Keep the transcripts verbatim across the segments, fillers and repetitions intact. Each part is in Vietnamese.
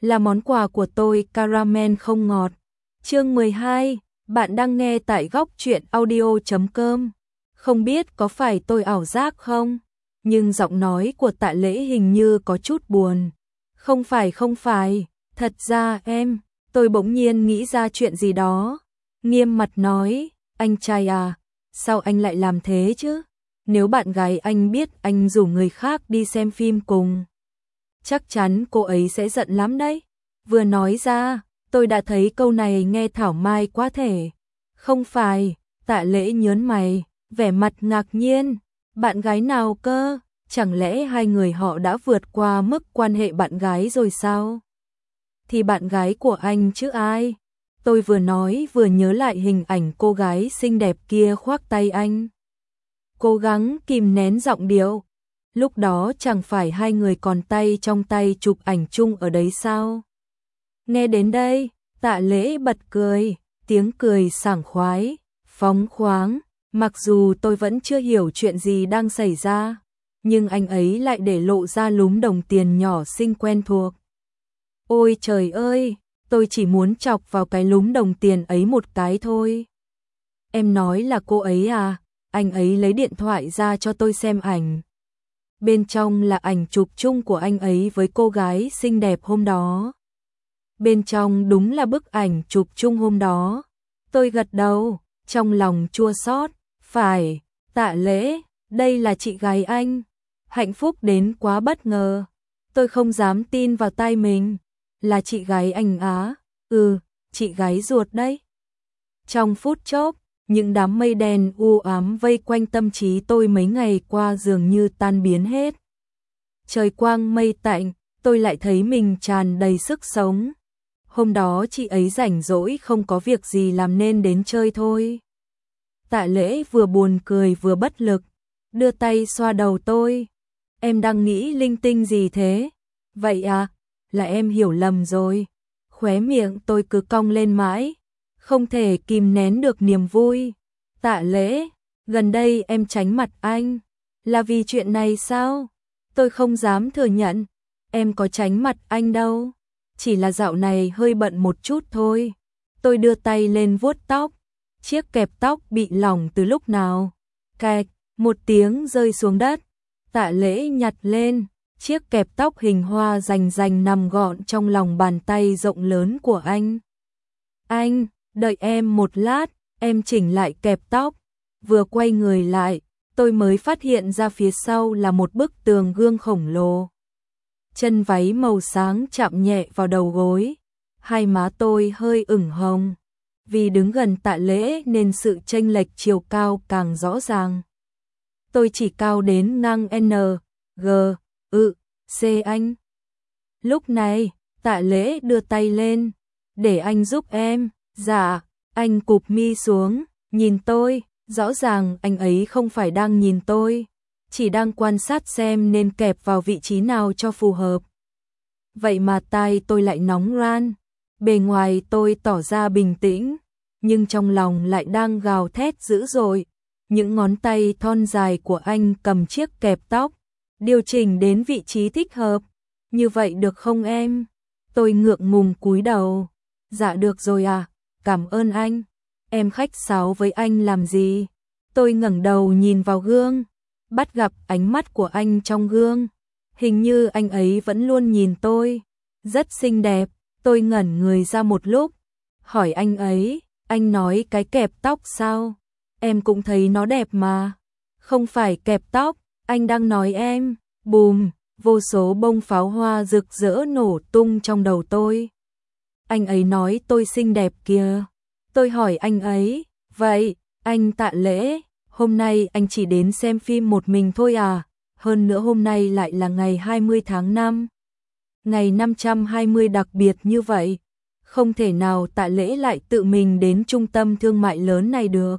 là món quà của tôi caramel không ngọt. Chương mười hai, bạn đang nghe tại góc truyện audio chấm com. Không biết có phải tôi ảo giác không, nhưng giọng nói của Tạ Lễ hình như có chút buồn. Không phải không phải, thật ra em, tôi bỗng nhiên nghĩ ra chuyện gì đó. Nghiêm mặt nói, anh trai à, sao anh lại làm thế chứ? Nếu bạn gái anh biết anh rủ người khác đi xem phim cùng, chắc chắn cô ấy sẽ giận lắm đấy. Vừa nói ra, tôi đã thấy câu này nghe thảo mai quá thể. Không phải, Tạ Lễ nhớn mày, vẻ mặt ngạc nhiên. Bạn gái nào cơ? Chẳng lẽ hai người họ đã vượt qua mức quan hệ bạn gái rồi sao? Thì bạn gái của anh chứ ai? Tôi vừa nói vừa nhớ lại hình ảnh cô gái xinh đẹp kia khoác tay anh. Cố gắng kìm nén giọng điệu. Lúc đó chẳng phải hai người còn tay trong tay chụp ảnh chung ở đấy sao? Nghe đến đây, Tạ Lễ bật cười, tiếng cười sảng khoái, phóng khoáng. Mặc dù tôi vẫn chưa hiểu chuyện gì đang xảy ra, nhưng anh ấy lại để lộ ra lúm đồng tiền nhỏ xinh quen thuộc. Ôi trời ơi, tôi chỉ muốn chọc vào cái lúm đồng tiền ấy một cái thôi. Em nói là cô ấy à? Anh ấy lấy điện thoại ra cho tôi xem ảnh. Bên trong là ảnh chụp chung của anh ấy với cô gái xinh đẹp hôm đó. Bên trong đúng là bức ảnh chụp chung hôm đó. Tôi gật đầu, trong lòng chua xót. Phải, Tạ Lễ, đây là chị gái anh. Hạnh phúc đến quá bất ngờ. Tôi không dám tin vào tai mình. Là chị gái anh á? Ừ, chị gái ruột đấy. Trong phút chốc, những đám mây đen u ám vây quanh tâm trí tôi mấy ngày qua dường như tan biến hết. Trời quang mây tạnh, tôi lại thấy mình tràn đầy sức sống. Hôm đó chị ấy rảnh rỗi không có việc gì làm nên đến chơi thôi. Tạ Lễ vừa buồn cười vừa bất lực, đưa tay xoa đầu tôi. Em đang nghĩ linh tinh gì thế? Vậy à, là em hiểu lầm rồi. Khóe miệng tôi cứ cong lên mãi, không thể kìm nén được niềm vui. Tạ Lễ, gần đây em tránh mặt anh, là vì chuyện này sao? Tôi không dám thừa nhận, em có tránh mặt anh đâu. Chỉ là dạo này hơi bận một chút thôi. Tôi đưa tay lên vuốt tóc. Chiếc kẹp tóc bị lỏng từ lúc nào? Cạch, một tiếng rơi xuống đất. Tạ Lễ nhặt lên. Chiếc kẹp tóc hình hoa rành rành nằm gọn trong lòng bàn tay rộng lớn của anh. Anh, đợi em một lát, em chỉnh lại kẹp tóc. Vừa quay người lại, tôi mới phát hiện ra phía sau là một bức tường gương khổng lồ. Chân váy màu sáng chạm nhẹ vào đầu gối. Hai má tôi hơi ửng hồng. Vì đứng gần Tạ Lễ nên sự chênh lệch chiều cao càng rõ ràng. Tôi chỉ cao đến ngang N, G, ự, C anh. Lúc này, Tạ Lễ đưa tay lên, để anh giúp em. Dạ, anh cụp mi xuống, nhìn tôi, rõ ràng anh ấy không phải đang nhìn tôi, chỉ đang quan sát xem nên kẹp vào vị trí nào cho phù hợp. Vậy mà tai tôi lại nóng ran. Bề ngoài tôi tỏ ra bình tĩnh, nhưng trong lòng lại đang gào thét dữ dội. Những ngón tay thon dài của anh cầm chiếc kẹp tóc, điều chỉnh đến vị trí thích hợp. Như vậy được không em? Tôi ngượng ngùng cúi đầu. Dạ được rồi à, cảm ơn anh. Em khách sáo với anh làm gì? Tôi ngẩng đầu nhìn vào gương, bắt gặp ánh mắt của anh trong gương. Hình như anh ấy vẫn luôn nhìn tôi. Rất xinh đẹp. Tôi ngẩn người ra một lúc, hỏi anh ấy, anh nói cái kẹp tóc sao? Em cũng thấy nó đẹp mà. Không phải kẹp tóc, anh đang nói em. Bùm, vô số bông pháo hoa rực rỡ nổ tung trong đầu tôi. Anh ấy nói tôi xinh đẹp kìa. Tôi hỏi anh ấy, vậy, anh Tạ Lễ, hôm nay anh chỉ đến xem phim một mình thôi à? Hơn nữa hôm nay lại là ngày hai mươi tháng năm. Ngày năm trăm hai mươi đặc biệt như vậy, không thể nào Tạ Lễ lại tự mình đến trung tâm thương mại lớn này được.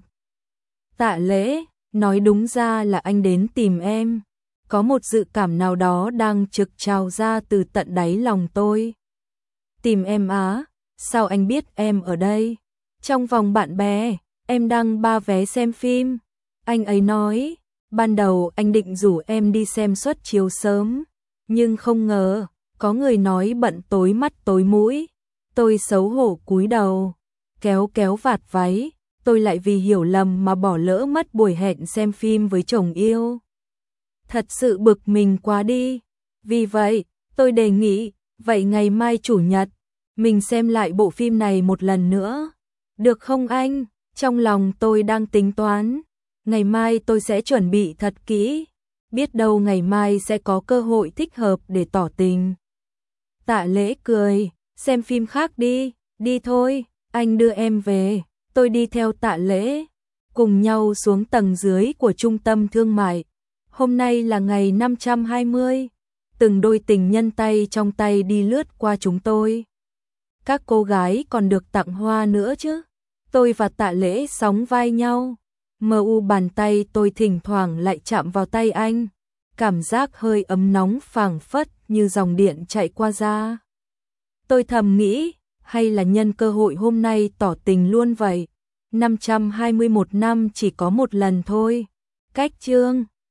Tạ Lễ, nói đúng ra là anh đến tìm em. Có một dự cảm nào đó đang trực trào ra từ tận đáy lòng tôi. Tìm em á? Sao anh biết em ở đây? Trong vòng bạn bè, em đăng ba vé xem phim. Anh ấy nói, ban đầu anh định rủ em đi xem suất chiếu sớm, nhưng không ngờ, Có người nói bận tối mắt tối mũi. Tôi xấu hổ cúi đầu, kéo kéo vạt váy. Tôi lại vì hiểu lầm mà bỏ lỡ mất buổi hẹn xem phim với chồng yêu. Thật sự bực mình quá đi. Vì vậy, tôi đề nghị, vậy ngày mai chủ nhật, mình xem lại bộ phim này một lần nữa. Được không anh? Trong lòng tôi đang tính toán. Ngày mai tôi sẽ chuẩn bị thật kỹ. Biết đâu ngày mai sẽ có cơ hội thích hợp để tỏ tình. Tạ Lễ cười, xem phim khác đi. Đi thôi, anh đưa em về. Tôi đi theo Tạ Lễ, cùng nhau xuống tầng dưới của trung tâm thương mại. Hôm nay là ngày năm trăm hai mươi. Từng đôi tình nhân tay trong tay đi lướt qua chúng tôi. Các cô gái còn được tặng hoa nữa chứ. Tôi và Tạ Lễ sóng vai nhau. Mờ u bàn tay tôi thỉnh thoảng lại chạm vào tay anh. Cảm giác hơi ấm nóng phảng phất như dòng điện chạy qua da. Tôi thầm nghĩ, hay là nhân cơ hội hôm nay tỏ tình luôn vậy. năm trăm hai mươi mốt năm chỉ có một lần thôi. Cách chương